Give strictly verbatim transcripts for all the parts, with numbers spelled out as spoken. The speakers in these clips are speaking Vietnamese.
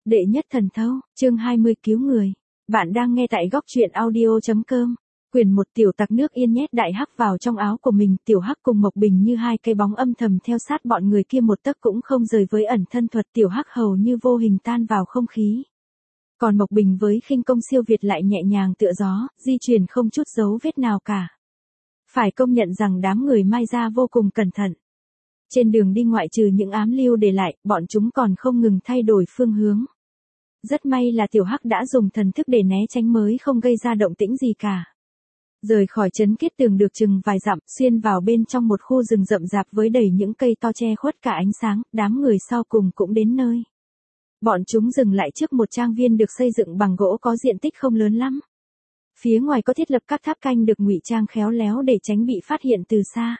Đệ nhất thần thâu, chương hai mươi cứu người. Bạn đang nghe tại góc truyện audio.com. Quyền một tiểu tặc nước Yên nhét đại hắc vào trong áo của mình, tiểu hắc cùng Mộc Bình như hai cái bóng âm thầm theo sát bọn người kia một tấc cũng không rời với ẩn thân thuật, tiểu hắc hầu như vô hình tan vào không khí. Còn Mộc Bình với khinh công siêu việt lại nhẹ nhàng tựa gió, di chuyển không chút dấu vết nào cả. Phải công nhận rằng đám người Mai gia vô cùng cẩn thận. Trên đường đi ngoại trừ những ám lưu để lại, bọn chúng còn không ngừng thay đổi phương hướng. Rất may là tiểu hắc đã dùng thần thức để né tránh mới không gây ra động tĩnh gì cả. Rời khỏi trấn Kiết Tường được chừng vài dặm, xuyên vào bên trong một khu rừng rậm rạp với đầy những cây to che khuất cả ánh sáng, đám người sau cùng cũng đến nơi. Bọn chúng dừng lại trước một trang viên được xây dựng bằng gỗ có diện tích không lớn lắm. Phía ngoài có thiết lập các tháp canh được ngụy trang khéo léo để tránh bị phát hiện từ xa.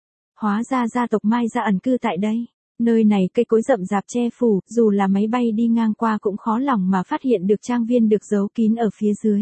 Hóa ra gia tộc Mai gia ẩn cư tại đây. Nơi này cây cối rậm rạp che phủ, dù là máy bay đi ngang qua cũng khó lòng mà phát hiện được trang viên được giấu kín ở phía dưới.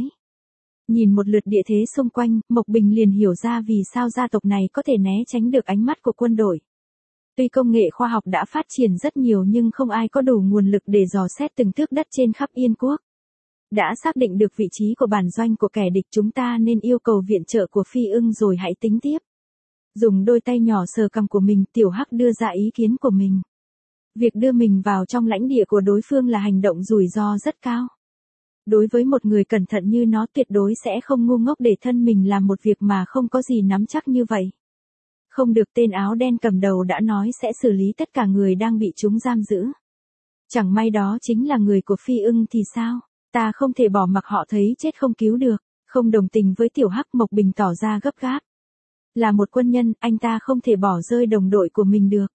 Nhìn một lượt địa thế xung quanh, Mộc Bình liền hiểu ra vì sao gia tộc này có thể né tránh được ánh mắt của quân đội. Tuy công nghệ khoa học đã phát triển rất nhiều nhưng không ai có đủ nguồn lực để dò xét từng thước đất trên khắp Yên quốc. Đã xác định được vị trí của bản doanh của kẻ địch, chúng ta nên yêu cầu viện trợ của Phi Ưng rồi hãy tính tiếp. Dùng đôi tay nhỏ sờ cằm của mình, tiểu hắc đưa ra ý kiến của mình. Việc đưa mình vào trong lãnh địa của đối phương là hành động rủi ro rất cao. Đối với một người cẩn thận như nó, tuyệt đối sẽ không ngu ngốc để thân mình làm một việc mà không có gì nắm chắc như vậy. Không được, tên áo đen cầm đầu đã nói sẽ xử lý tất cả người đang bị chúng giam giữ. Chẳng may đó chính là người của Phi Ưng thì sao? Ta không thể bỏ mặc họ thấy chết không cứu được. Không đồng tình với tiểu hắc, Mộc Bình tỏ ra gấp gáp. Là một quân nhân, anh ta không thể bỏ rơi đồng đội của mình được.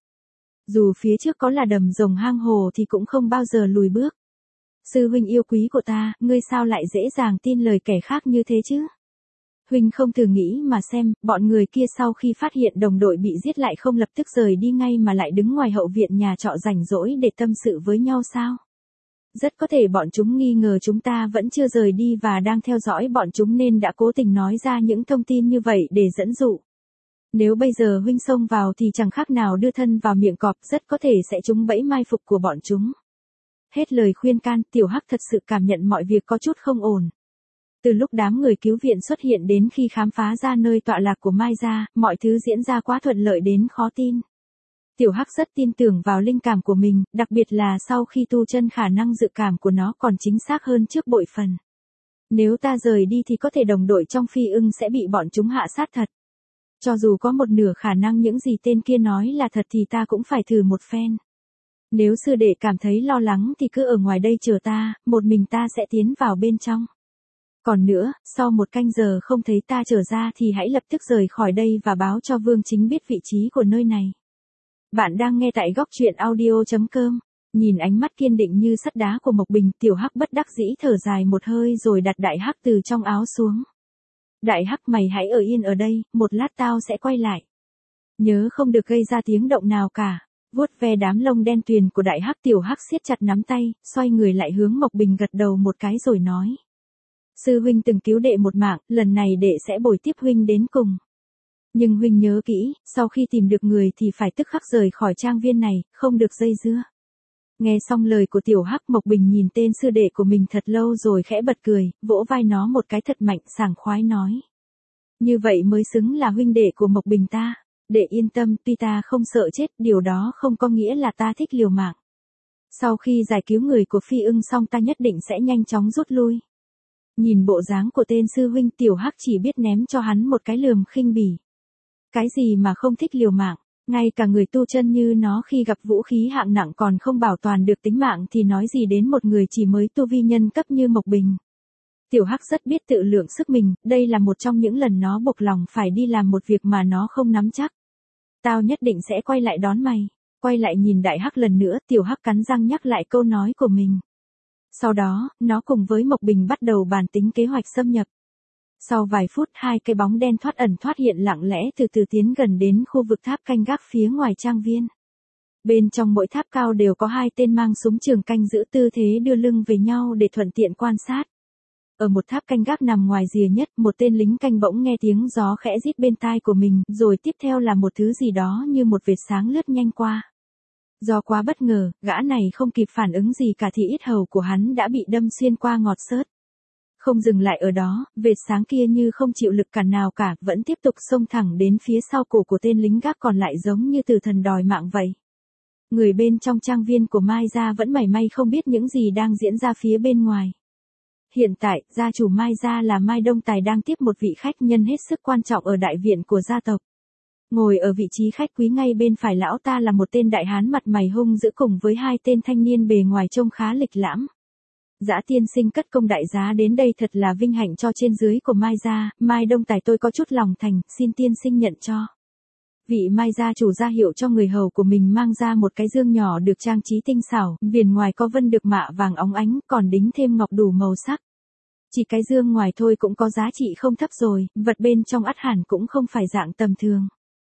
Dù phía trước có là đầm rồng hang hồ thì cũng không bao giờ lùi bước. Sư huynh yêu quý của ta, ngươi sao lại dễ dàng tin lời kẻ khác như thế chứ? Huynh không thử nghĩ mà xem, bọn người kia sau khi phát hiện đồng đội bị giết lại không lập tức rời đi ngay mà lại đứng ngoài hậu viện nhà trọ rảnh rỗi để tâm sự với nhau sao? Rất có thể bọn chúng nghi ngờ chúng ta vẫn chưa rời đi và đang theo dõi bọn chúng nên đã cố tình nói ra những thông tin như vậy để dẫn dụ. Nếu bây giờ huynh xông vào thì chẳng khác nào đưa thân vào miệng cọp, rất có thể sẽ trúng bẫy mai phục của bọn chúng. Hết lời khuyên can, tiểu hắc thật sự cảm nhận mọi việc có chút không ổn. Từ lúc đám người cứu viện xuất hiện đến khi khám phá ra nơi tọa lạc của Mai gia, mọi thứ diễn ra quá thuận lợi đến khó tin. Tiểu hắc rất tin tưởng vào linh cảm của mình, đặc biệt là sau khi tu chân khả năng dự cảm của nó còn chính xác hơn trước bội phần. Nếu ta rời đi thì có thể đồng đội trong Phi Ưng sẽ bị bọn chúng hạ sát thật. Cho dù có một nửa khả năng những gì tên kia nói là thật thì ta cũng phải thử một phen. Nếu sư đệ cảm thấy lo lắng thì cứ ở ngoài đây chờ ta, một mình ta sẽ tiến vào bên trong. Còn nữa, sau một canh giờ không thấy ta trở ra thì hãy lập tức rời khỏi đây và báo cho Vương Chính biết vị trí của nơi này. Bạn đang nghe tại góc truyện audio.com. Nhìn ánh mắt kiên định như sắt đá của Mộc Bình, tiểu hắc bất đắc dĩ thở dài một hơi rồi đặt đại hắc từ trong áo xuống. Đại hắc, mày hãy ở yên ở đây, một lát tao sẽ quay lại. Nhớ không được gây ra tiếng động nào cả. Vuốt ve đám lông đen tuyền của đại hắc, tiểu hắc siết chặt nắm tay, xoay người lại hướng Mộc Bình gật đầu một cái rồi nói. Sư huynh từng cứu đệ một mạng, lần này đệ sẽ bồi tiếp huynh đến cùng. Nhưng huynh nhớ kỹ, sau khi tìm được người thì phải tức khắc rời khỏi trang viên này, không được dây dưa. Nghe xong lời của tiểu hắc, Mộc Bình nhìn tên sư đệ của mình thật lâu rồi khẽ bật cười, vỗ vai nó một cái thật mạnh, sảng khoái nói. Như vậy mới xứng là huynh đệ của Mộc Bình ta. Đệ yên tâm, tuy ta không sợ chết, điều đó không có nghĩa là ta thích liều mạng. Sau khi giải cứu người của Phi Ưng xong ta nhất định sẽ nhanh chóng rút lui. Nhìn bộ dáng của tên sư huynh, tiểu hắc chỉ biết ném cho hắn một cái lườm khinh bỉ. Cái gì mà không thích liều mạng, ngay cả người tu chân như nó khi gặp vũ khí hạng nặng còn không bảo toàn được tính mạng thì nói gì đến một người chỉ mới tu vi nhân cấp như Mộc Bình. Tiểu hắc rất biết tự lượng sức mình, đây là một trong những lần nó buộc lòng phải đi làm một việc mà nó không nắm chắc. Tao nhất định sẽ quay lại đón mày. Quay lại nhìn đại hắc lần nữa, tiểu hắc cắn răng nhắc lại câu nói của mình. Sau đó, nó cùng với Mộc Bình bắt đầu bàn tính kế hoạch xâm nhập. Sau vài phút, hai cái bóng đen thoát ẩn thoát hiện lặng lẽ từ từ tiến gần đến khu vực tháp canh gác phía ngoài trang viên. Bên trong mỗi tháp cao đều có hai tên mang súng trường canh giữ tư thế đưa lưng về nhau để thuận tiện quan sát. Ở một tháp canh gác nằm ngoài rìa nhất, một tên lính canh bỗng nghe tiếng gió khẽ rít bên tai của mình, rồi tiếp theo là một thứ gì đó như một vệt sáng lướt nhanh qua. Do quá bất ngờ, gã này không kịp phản ứng gì cả thì yết hầu của hắn đã bị đâm xuyên qua ngọt xớt. Không dừng lại ở đó, vệt sáng kia như không chịu lực cản nào cả, vẫn tiếp tục xông thẳng đến phía sau cổ của tên lính gác còn lại giống như tử thần đòi mạng vậy. Người bên trong trang viên của Mai gia vẫn mảy may không biết những gì đang diễn ra phía bên ngoài. Hiện tại, gia chủ Mai gia là Mai Đông Tài đang tiếp một vị khách nhân hết sức quan trọng ở đại viện của gia tộc. Ngồi ở vị trí khách quý ngay bên phải lão ta là một tên đại hán mặt mày hung dữ cùng với hai tên thanh niên bề ngoài trông khá lịch lãm. Dã tiên sinh cất công đại giá đến đây thật là vinh hạnh cho trên dưới của Mai gia, Mai Đông Tài tôi có chút lòng thành, xin tiên sinh nhận cho. Vị Mai gia chủ ra hiệu cho người hầu của mình mang ra một cái dương nhỏ được trang trí tinh xảo, viền ngoài có vân được mạ vàng óng ánh, còn đính thêm ngọc đủ màu sắc. Chỉ cái dương ngoài thôi cũng có giá trị không thấp rồi, vật bên trong ắt hẳn cũng không phải dạng tầm thường.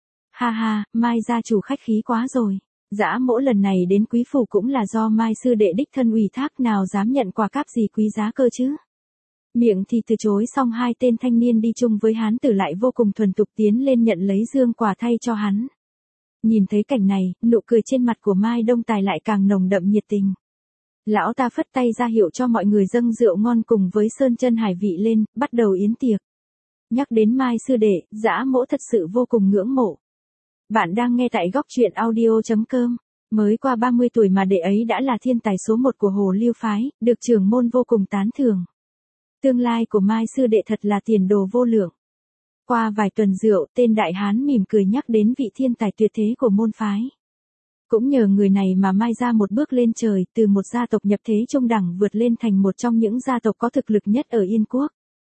Ha ha, Mai gia chủ khách khí quá rồi. Dã mỗ lần này đến quý phủ cũng là do Mai sư đệ đích thân ủy thác, nào dám nhận quà cáp gì quý giá cơ chứ. Miệng thì từ chối xong hai tên thanh niên đi chung với hán tử lại vô cùng thuần thục tiến lên nhận lấy dương quà thay cho hắn. Nhìn thấy cảnh này, nụ cười trên mặt của Mai Đông Tài lại càng nồng đậm nhiệt tình. Lão ta phất tay ra hiệu cho mọi người dâng rượu ngon cùng với sơn chân hải vị lên, bắt đầu yến tiệc. Nhắc đến Mai sư đệ, dã mỗ thật sự vô cùng ngưỡng mộ. Bạn đang nghe tại góc truyện audio chấm com. Mới qua ba mươi tuổi mà đệ ấy đã là thiên tài số một của Hồ Lưu phái, được trưởng môn vô cùng tán thưởng. Tương lai của Mai sư đệ thật là tiền đồ vô lượng. Qua vài tuần rượu, tên đại hán mỉm cười nhắc đến vị thiên tài tuyệt thế của môn phái. Cũng nhờ người này mà Mai gia một bước lên trời, từ một gia tộc nhập thế trung đẳng vượt lên thành một trong những gia tộc có thực lực nhất ở Yên Quốc.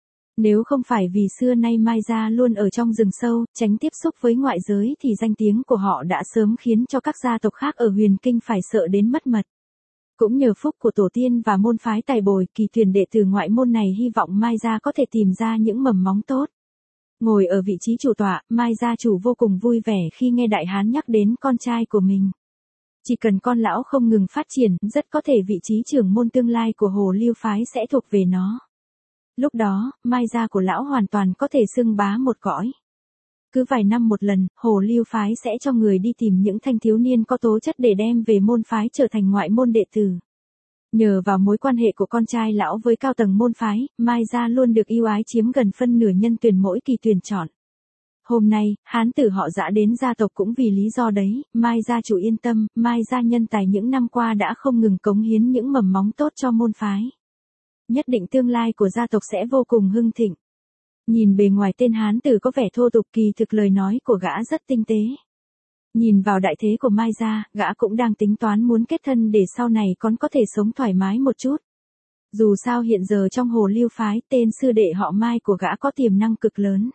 Nếu không phải vì xưa nay Mai gia luôn ở trong rừng sâu, tránh tiếp xúc với ngoại giới thì danh tiếng của họ đã sớm khiến cho các gia tộc khác ở Huyền Kinh phải sợ đến mất mật. Cũng nhờ phúc của tổ tiên và môn phái tài bồi, kỳ tuyển đệ tử ngoại môn này hy vọng Mai gia có thể tìm ra những mầm móng tốt. Ngồi ở vị trí chủ tọa, Mai gia chủ vô cùng vui vẻ khi nghe đại hán nhắc đến con trai của mình. Chỉ cần con lão không ngừng phát triển, rất có thể vị trí trưởng môn tương lai của Hồ Lưu phái sẽ thuộc về nó. Lúc đó, Mai gia của lão hoàn toàn có thể xưng bá một cõi. Cứ vài năm một lần, Hồ Lưu phái sẽ cho người đi tìm những thanh thiếu niên có tố chất để đem về môn phái trở thành ngoại môn đệ tử. Nhờ vào mối quan hệ của con trai lão với cao tầng môn phái, Mai gia luôn được ưu ái chiếm gần phân nửa nhân tuyển mỗi kỳ tuyển chọn. Hôm nay, hán tử họ Dã đến gia tộc cũng vì lý do đấy, Mai gia chủ yên tâm, Mai gia nhân tài những năm qua đã không ngừng cống hiến những mầm móng tốt cho môn phái. Nhất định tương lai của gia tộc sẽ vô cùng hưng thịnh. Nhìn bề ngoài tên hán tử có vẻ thô tục, kỳ thực lời nói của gã rất tinh tế. Nhìn vào đại thế của Mai gia, gã cũng đang tính toán muốn kết thân để sau này còn có thể sống thoải mái một chút. Dù sao hiện giờ trong Hồ Lưu phái, tên sư đệ họ Mai của gã có tiềm năng cực lớn.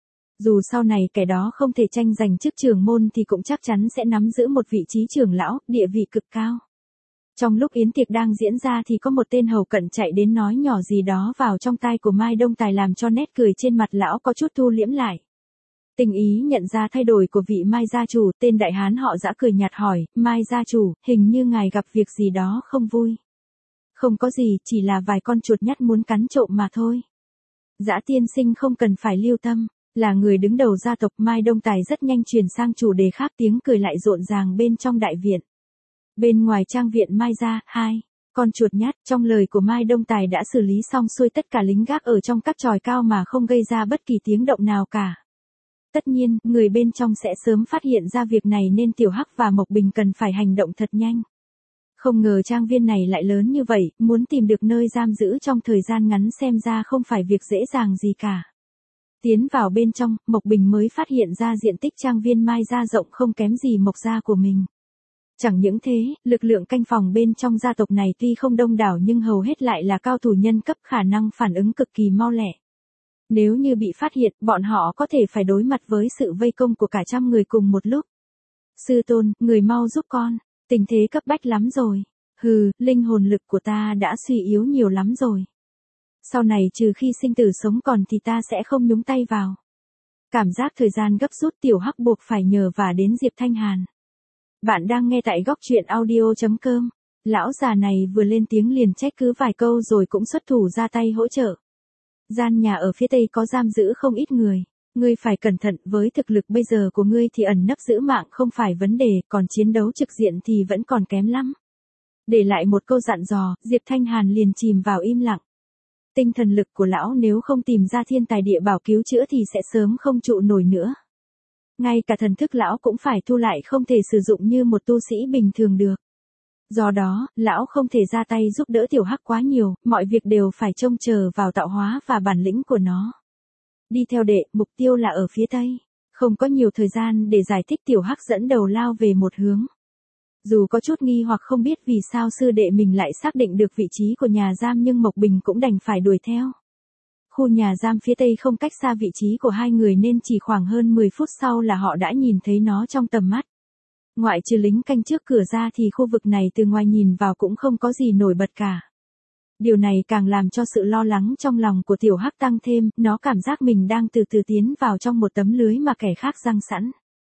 Dù sau này kẻ đó không thể tranh giành chức trưởng môn thì cũng chắc chắn sẽ nắm giữ một vị trí trưởng lão, địa vị cực cao. Trong lúc yến tiệc đang diễn ra thì có một tên hầu cận chạy đến nói nhỏ gì đó vào trong tai của Mai Đông Tài làm cho nét cười trên mặt lão có chút thu liễm lại. Tình ý nhận ra thay đổi của vị Mai gia chủ, tên đại hán họ Dã cười nhạt hỏi, Mai gia chủ, hình như ngài gặp việc gì đó không vui. Không có gì, chỉ là vài con chuột nhắt muốn cắn trộm mà thôi. Dã tiên sinh không cần phải lưu tâm, là người đứng đầu gia tộc. Mai Đông Tài rất nhanh chuyển sang chủ đề khác, tiếng cười lại rộn ràng bên trong đại viện. Bên ngoài trang viện Mai gia, hai con chuột nhắt, trong lời của Mai Đông Tài đã xử lý xong xuôi tất cả lính gác ở trong các chòi cao mà không gây ra bất kỳ tiếng động nào cả. Tất nhiên, người bên trong sẽ sớm phát hiện ra việc này nên Tiểu Hắc và Mộc Bình cần phải hành động thật nhanh. Không ngờ trang viên này lại lớn như vậy, muốn tìm được nơi giam giữ trong thời gian ngắn xem ra không phải việc dễ dàng gì cả. Tiến vào bên trong, Mộc Bình mới phát hiện ra diện tích trang viên Mai gia rộng không kém gì Mộc gia của mình. Chẳng những thế, lực lượng canh phòng bên trong gia tộc này tuy không đông đảo nhưng hầu hết lại là cao thủ nhân cấp, khả năng phản ứng cực kỳ mau lẹ. Nếu như bị phát hiện, bọn họ có thể phải đối mặt với sự vây công của cả trăm người cùng một lúc. Sư tôn, người mau giúp con, tình thế cấp bách lắm rồi. Hừ, linh hồn lực của ta đã suy yếu nhiều lắm rồi. Sau này trừ khi sinh tử sống còn thì ta sẽ không nhúng tay vào. Cảm giác thời gian gấp rút, Tiểu Hắc buộc phải nhờ vả đến Diệp Thanh Hàn. Bạn đang nghe tại góc truyện audio chấm com. Lão già này vừa lên tiếng liền trách cứ vài câu rồi cũng xuất thủ ra tay hỗ trợ. Gian nhà ở phía tây có giam giữ không ít người. Ngươi phải cẩn thận, với thực lực bây giờ của ngươi thì ẩn nấp giữ mạng không phải vấn đề, còn chiến đấu trực diện thì vẫn còn kém lắm. Để lại một câu dặn dò, Diệp Thanh Hàn liền chìm vào im lặng. Tinh thần lực của lão nếu không tìm ra thiên tài địa bảo cứu chữa thì sẽ sớm không trụ nổi nữa. Ngay cả thần thức lão cũng phải thu lại, không thể sử dụng như một tu sĩ bình thường được. Do đó, lão không thể ra tay giúp đỡ tiểu hắc quá nhiều, mọi việc đều phải trông chờ vào tạo hóa và bản lĩnh của nó. Đi theo đệ, mục tiêu là ở phía tây. Không có nhiều thời gian để giải thích, tiểu hắc dẫn đầu lao về một hướng. Dù có chút nghi hoặc không biết vì sao sư đệ mình lại xác định được vị trí của nhà giam, nhưng Mộc Bình cũng đành phải đuổi theo. Khu nhà giam phía tây không cách xa vị trí của hai người nên chỉ khoảng hơn mười phút sau là họ đã nhìn thấy nó trong tầm mắt. Ngoại trừ lính canh trước cửa ra thì khu vực này từ ngoài nhìn vào cũng không có gì nổi bật cả. Điều này càng làm cho sự lo lắng trong lòng của tiểu hắc tăng thêm, nó cảm giác mình đang từ từ tiến vào trong một tấm lưới mà kẻ khác giăng sẵn.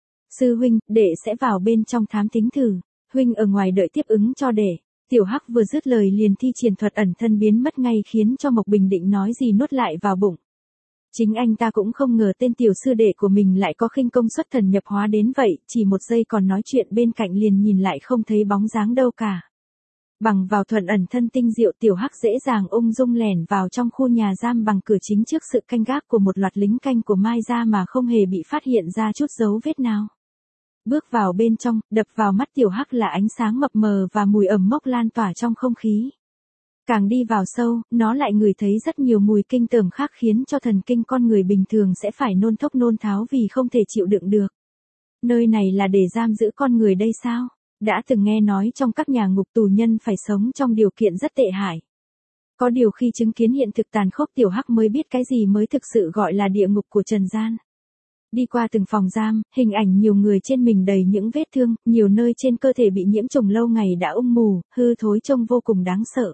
Sư huynh, đệ sẽ vào bên trong thám thính thử, huynh ở ngoài đợi tiếp ứng cho đệ. Tiểu hắc vừa dứt lời liền thi triển thuật ẩn thân biến mất ngay, khiến cho Mộc Bình định nói gì nuốt lại vào bụng. Chính anh ta cũng không ngờ tên tiểu sư đệ của mình lại có khinh công xuất thần nhập hóa đến vậy, chỉ một giây còn nói chuyện bên cạnh liền nhìn lại không thấy bóng dáng đâu cả. Bằng vào thuần ẩn thân tinh diệu, tiểu hắc dễ dàng ung dung lẻn vào trong khu nhà giam bằng cửa chính trước sự canh gác của một loạt lính canh của Mai gia mà không hề bị phát hiện ra chút dấu vết nào. Bước vào bên trong, đập vào mắt tiểu hắc là ánh sáng mập mờ và mùi ẩm mốc lan tỏa trong không khí. Càng đi vào sâu, nó lại ngửi thấy rất nhiều mùi kinh tởm khác khiến cho thần kinh con người bình thường sẽ phải nôn thốc nôn tháo vì không thể chịu đựng được. Nơi này là để giam giữ con người đây sao? Đã từng nghe nói trong các nhà ngục tù nhân phải sống trong điều kiện rất tệ hại. Có điều khi chứng kiến hiện thực tàn khốc, tiểu hắc mới biết cái gì mới thực sự gọi là địa ngục của trần gian. Đi qua từng phòng giam, hình ảnh nhiều người trên mình đầy những vết thương, nhiều nơi trên cơ thể bị nhiễm trùng lâu ngày đã ung mù, hư thối trông vô cùng đáng sợ.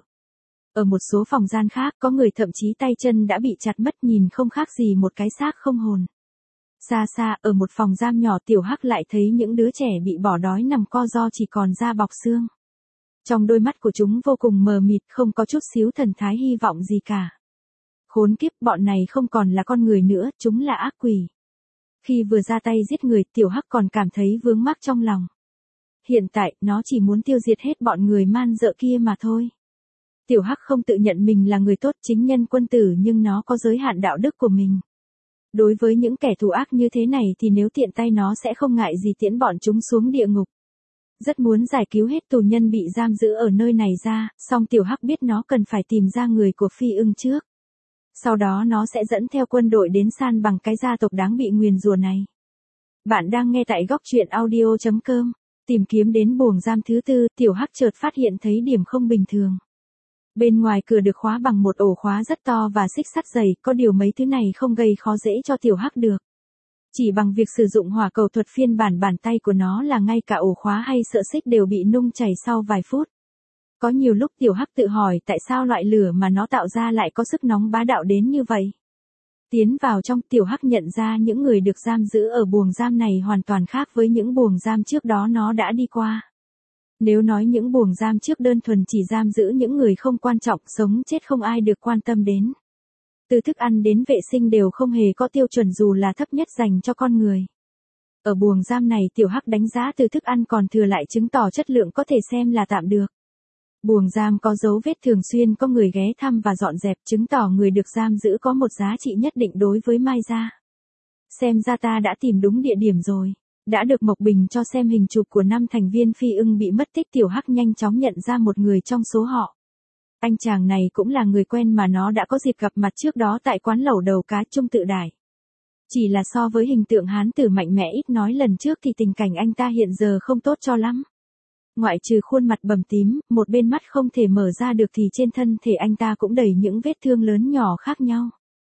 Ở một số phòng gian khác, có người thậm chí tay chân đã bị chặt mất, nhìn không khác gì một cái xác không hồn. Xa xa, ở một phòng giam nhỏ, tiểu hắc lại thấy những đứa trẻ bị bỏ đói nằm co ro chỉ còn da bọc xương. Trong đôi mắt của chúng vô cùng mờ mịt, không có chút xíu thần thái hy vọng gì cả. Khốn kiếp, bọn này không còn là con người nữa, chúng là ác quỷ. Khi vừa ra tay giết người, tiểu hắc còn cảm thấy vướng mắc trong lòng. Hiện tại, nó chỉ muốn tiêu diệt hết bọn người man dợ kia mà thôi. Tiểu hắc không tự nhận mình là người tốt, chính nhân quân tử, nhưng nó có giới hạn đạo đức của mình. Đối với những kẻ thù ác như thế này thì nếu tiện tay nó sẽ không ngại gì tiễn bọn chúng xuống địa ngục. Rất muốn giải cứu hết tù nhân bị giam giữ ở nơi này ra, song tiểu hắc biết nó cần phải tìm ra người của Phi Ưng trước. Sau đó nó sẽ dẫn theo quân đội đến san bằng cái gia tộc đáng bị nguyền rủa này. Bạn đang nghe tại góc truyện audio chấm com. Tìm kiếm đến buồng giam thứ tư, tiểu hắc chợt phát hiện thấy điểm không bình thường. Bên ngoài cửa được khóa bằng một ổ khóa rất to và xích sắt dày, có điều mấy thứ này không gây khó dễ cho tiểu hắc được. Chỉ bằng việc sử dụng hỏa cầu thuật phiên bản bàn tay của nó là ngay cả ổ khóa hay sợi xích đều bị nung chảy sau vài phút. Có nhiều lúc tiểu hắc tự hỏi tại sao loại lửa mà nó tạo ra lại có sức nóng bá đạo đến như vậy. Tiến vào trong, tiểu hắc nhận ra những người được giam giữ ở buồng giam này hoàn toàn khác với những buồng giam trước đó nó đã đi qua. Nếu nói những buồng giam trước đơn thuần chỉ giam giữ những người không quan trọng, sống chết không ai được quan tâm đến. Từ thức ăn đến vệ sinh đều không hề có tiêu chuẩn dù là thấp nhất dành cho con người. Ở buồng giam này tiểu hắc đánh giá từ thức ăn còn thừa lại chứng tỏ chất lượng có thể xem là tạm được. Buồng giam có dấu vết thường xuyên có người ghé thăm và dọn dẹp, chứng tỏ người được giam giữ có một giá trị nhất định đối với Mai gia. Xem ra ta đã tìm đúng địa điểm rồi. Đã được Mộc Bình cho xem hình chụp của năm thành viên Phi Ưng bị mất tích, tiểu hắc nhanh chóng nhận ra một người trong số họ. Anh chàng này cũng là người quen mà nó đã có dịp gặp mặt trước đó tại quán lẩu đầu cá Trung Tự Đài. Chỉ là so với hình tượng hán tử mạnh mẽ ít nói lần trước thì tình cảnh anh ta hiện giờ không tốt cho lắm. Ngoại trừ khuôn mặt bầm tím, một bên mắt không thể mở ra được thì trên thân thể anh ta cũng đầy những vết thương lớn nhỏ khác nhau.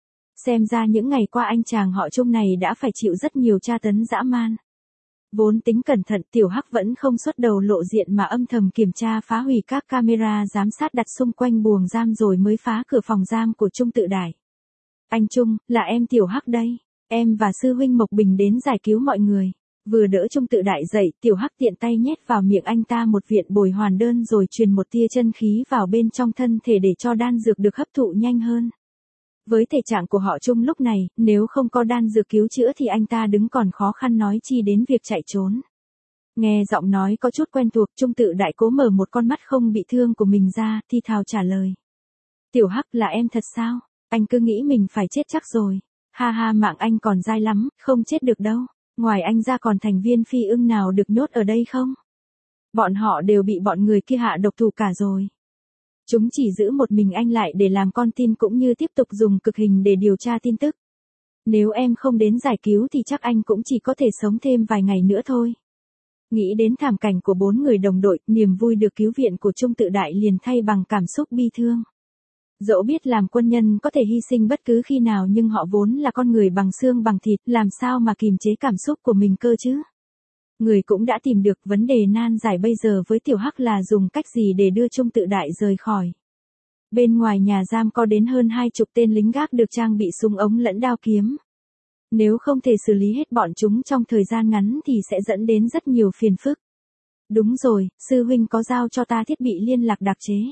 Xem ra những ngày qua anh chàng họ Trung này đã phải chịu rất nhiều tra tấn dã man. Vốn tính cẩn thận, tiểu hắc vẫn không xuất đầu lộ diện mà âm thầm kiểm tra phá hủy các camera giám sát đặt xung quanh buồng giam rồi mới phá cửa phòng giam của Trung Tự Đài. Anh Trung, là em tiểu hắc đây. Em và sư huynh Mộc Bình đến giải cứu mọi người. Vừa đỡ Trung Tự Đại dậy, tiểu hắc tiện tay nhét vào miệng anh ta một viện bồi hoàn đơn rồi truyền một tia chân khí vào bên trong thân thể để cho đan dược được hấp thụ nhanh hơn. Với thể trạng của họ Trung lúc này, nếu không có đan dược cứu chữa thì anh ta đứng còn khó khăn nói chi đến việc chạy trốn. Nghe giọng nói có chút quen thuộc, Trung Tự Đại cố mở một con mắt không bị thương của mình ra, thi thào trả lời. Tiểu Hắc, là em thật sao? Anh cứ nghĩ mình phải chết chắc rồi. Ha ha, mạng anh còn dai lắm, không chết được đâu. Ngoài anh ra còn thành viên phi ưng nào được nhốt ở đây không? Bọn họ đều bị bọn người kia hạ độc thủ cả rồi. Chúng chỉ giữ một mình anh lại để làm con tin cũng như tiếp tục dùng cực hình để điều tra tin tức. Nếu em không đến giải cứu thì chắc anh cũng chỉ có thể sống thêm vài ngày nữa thôi. Nghĩ đến thảm cảnh của bốn người đồng đội, niềm vui được cứu viện của Trung Tự Đại liền thay bằng cảm xúc bi thương. Dẫu biết làm quân nhân có thể hy sinh bất cứ khi nào nhưng họ vốn là con người bằng xương bằng thịt, làm sao mà kìm chế cảm xúc của mình cơ chứ? Người cũng đã tìm được, vấn đề nan giải bây giờ với Tiểu Hắc là dùng cách gì để đưa Trung Tự Đại rời khỏi. Bên ngoài nhà giam có đến hơn hai chục tên lính gác được trang bị súng ống lẫn đao kiếm. Nếu không thể xử lý hết bọn chúng trong thời gian ngắn thì sẽ dẫn đến rất nhiều phiền phức. Đúng rồi, sư huynh có giao cho ta thiết bị liên lạc đặc chế.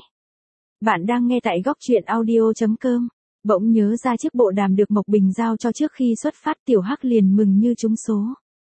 Bạn đang nghe tại góc truyện audio chấm com. Bỗng nhớ ra chiếc bộ đàm được Mộc Bình giao cho trước khi xuất phát, Tiểu Hắc liền mừng như trúng số.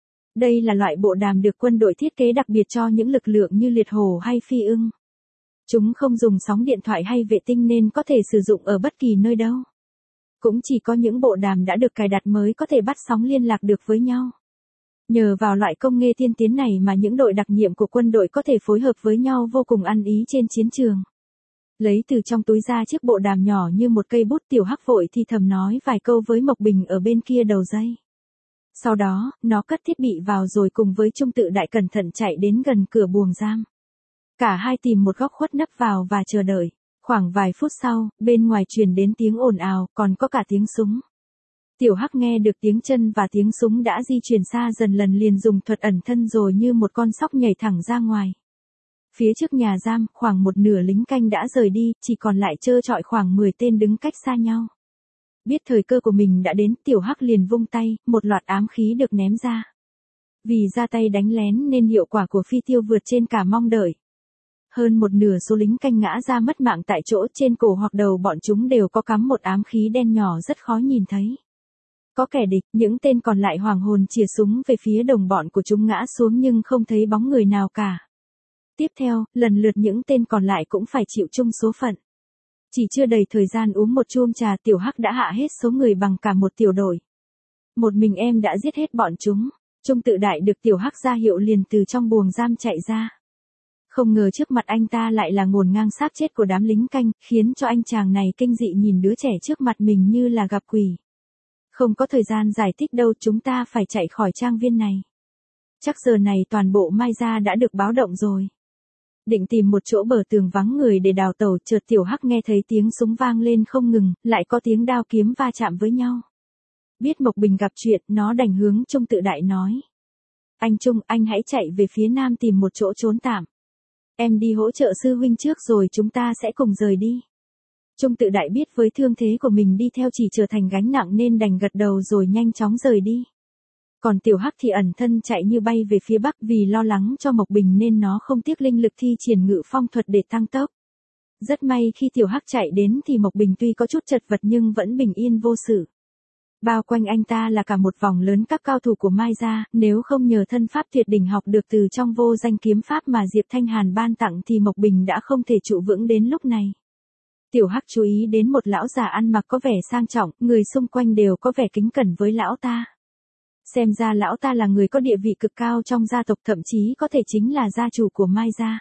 Đây là loại bộ đàm được quân đội thiết kế đặc biệt cho những lực lượng như liệt hổ hay phi ưng. Chúng không dùng sóng điện thoại hay vệ tinh nên có thể sử dụng ở bất kỳ nơi đâu. Cũng chỉ có những bộ đàm đã được cài đặt mới có thể bắt sóng liên lạc được với nhau. Nhờ vào loại công nghệ tiên tiến này mà những đội đặc nhiệm của quân đội có thể phối hợp với nhau vô cùng ăn ý trên chiến trường. Lấy từ trong túi ra chiếc bộ đàm nhỏ như một cây bút, Tiểu Hắc vội thì thầm nói vài câu với Mộc Bình ở bên kia đầu dây. Sau đó, nó cất thiết bị vào rồi cùng với Trung Tự Đại cẩn thận chạy đến gần cửa buồng giam. Cả hai tìm một góc khuất nấp vào và chờ đợi. Khoảng vài phút sau, bên ngoài truyền đến tiếng ồn ào, còn có cả tiếng súng. Tiểu Hắc nghe được tiếng chân và tiếng súng đã di chuyển xa dần, lần liền dùng thuật ẩn thân rồi như một con sóc nhảy thẳng ra ngoài. Phía trước nhà giam, khoảng một nửa lính canh đã rời đi, chỉ còn lại trơ trọi khoảng mười tên đứng cách xa nhau. Biết thời cơ của mình đã đến, Tiểu Hắc liền vung tay, một loạt ám khí được ném ra. Vì ra tay đánh lén nên hiệu quả của phi tiêu vượt trên cả mong đợi. Hơn một nửa số lính canh ngã ra mất mạng tại chỗ, trên cổ hoặc đầu bọn chúng đều có cắm một ám khí đen nhỏ rất khó nhìn thấy. Có kẻ địch, những tên còn lại hoàng hồn chìa súng về phía đồng bọn của chúng ngã xuống nhưng không thấy bóng người nào cả. Tiếp theo, lần lượt những tên còn lại cũng phải chịu chung số phận. Chỉ chưa đầy thời gian uống một chuông trà, Tiểu Hắc đã hạ hết số người bằng cả một tiểu đội. Một mình em đã giết hết bọn chúng. Trung Tự Đại được Tiểu Hắc ra hiệu liền từ trong buồng giam chạy ra. Không ngờ trước mặt anh ta lại là ngổn ngang xác chết của đám lính canh, khiến cho anh chàng này kinh dị nhìn đứa trẻ trước mặt mình như là gặp quỷ. Không có thời gian giải thích đâu, chúng ta phải chạy khỏi trang viên này. Chắc giờ này toàn bộ Mai Gia đã được báo động rồi. Định tìm một chỗ bờ tường vắng người để đào tẩu, chợt Tiểu Hắc nghe thấy tiếng súng vang lên không ngừng, lại có tiếng đao kiếm va chạm với nhau. Biết Mộc Bình gặp chuyện, nó đành hướng Trung Tự Đại nói. Anh Trung, anh hãy chạy về phía nam tìm một chỗ trốn tạm. Em đi hỗ trợ sư huynh trước rồi chúng ta sẽ cùng rời đi. Trung Tự Đại biết với thương thế của mình đi theo chỉ trở thành gánh nặng nên đành gật đầu rồi nhanh chóng rời đi. Còn Tiểu Hắc thì ẩn thân chạy như bay về phía bắc, vì lo lắng cho Mộc Bình nên nó không tiếc linh lực thi triển ngự phong thuật để tăng tốc. Rất may khi Tiểu Hắc chạy đến thì Mộc Bình tuy có chút chật vật nhưng vẫn bình yên vô sự. Bao quanh anh ta là cả một vòng lớn các cao thủ của Mai Gia, nếu không nhờ thân pháp tuyệt đỉnh học được từ trong vô danh kiếm pháp mà Diệp Thanh Hàn ban tặng thì Mộc Bình đã không thể trụ vững đến lúc này. Tiểu Hắc chú ý đến một lão già ăn mặc có vẻ sang trọng, người xung quanh đều có vẻ kính cẩn với lão ta. Xem ra lão ta là người có địa vị cực cao trong gia tộc, thậm chí có thể chính là gia chủ của Mai Gia.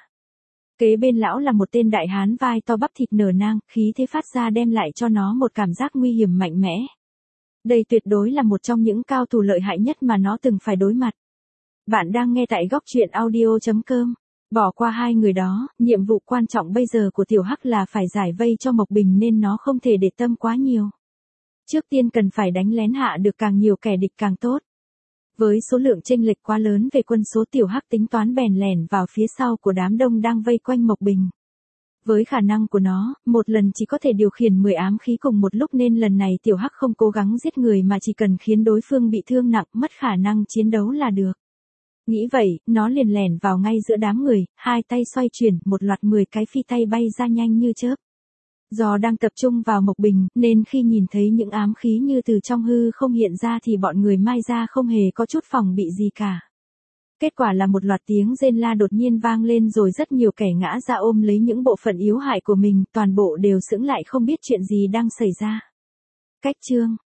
Kế bên lão là một tên đại hán vai to bắp thịt nở nang, khí thế phát ra đem lại cho nó một cảm giác nguy hiểm mạnh mẽ. Đây tuyệt đối là một trong những cao thủ lợi hại nhất mà nó từng phải đối mặt. Bạn đang nghe tại góc truyện audio chấm com. Bỏ qua hai người đó, nhiệm vụ quan trọng bây giờ của Tiểu Hắc là phải giải vây cho Mộc Bình nên nó không thể để tâm quá nhiều. Trước tiên cần phải đánh lén hạ được càng nhiều kẻ địch càng tốt. Với số lượng chênh lệch quá lớn về quân số, Tiểu Hắc tính toán bèn lẻn vào phía sau của đám đông đang vây quanh Mộc Bình. Với khả năng của nó, một lần chỉ có thể điều khiển mười ám khí cùng một lúc nên lần này Tiểu Hắc không cố gắng giết người mà chỉ cần khiến đối phương bị thương nặng, mất khả năng chiến đấu là được. Nghĩ vậy, nó liền lẻn vào ngay giữa đám người, hai tay xoay chuyển, một loạt mười cái phi tay bay ra nhanh như chớp. Do đang tập trung vào Mộc Bình, nên khi nhìn thấy những ám khí như từ trong hư không hiện ra thì bọn người Mai gia không hề có chút phòng bị gì cả. Kết quả là một loạt tiếng rên la đột nhiên vang lên rồi rất nhiều kẻ ngã ra ôm lấy những bộ phận yếu hại của mình, toàn bộ đều sững lại không biết chuyện gì đang xảy ra. Cách chương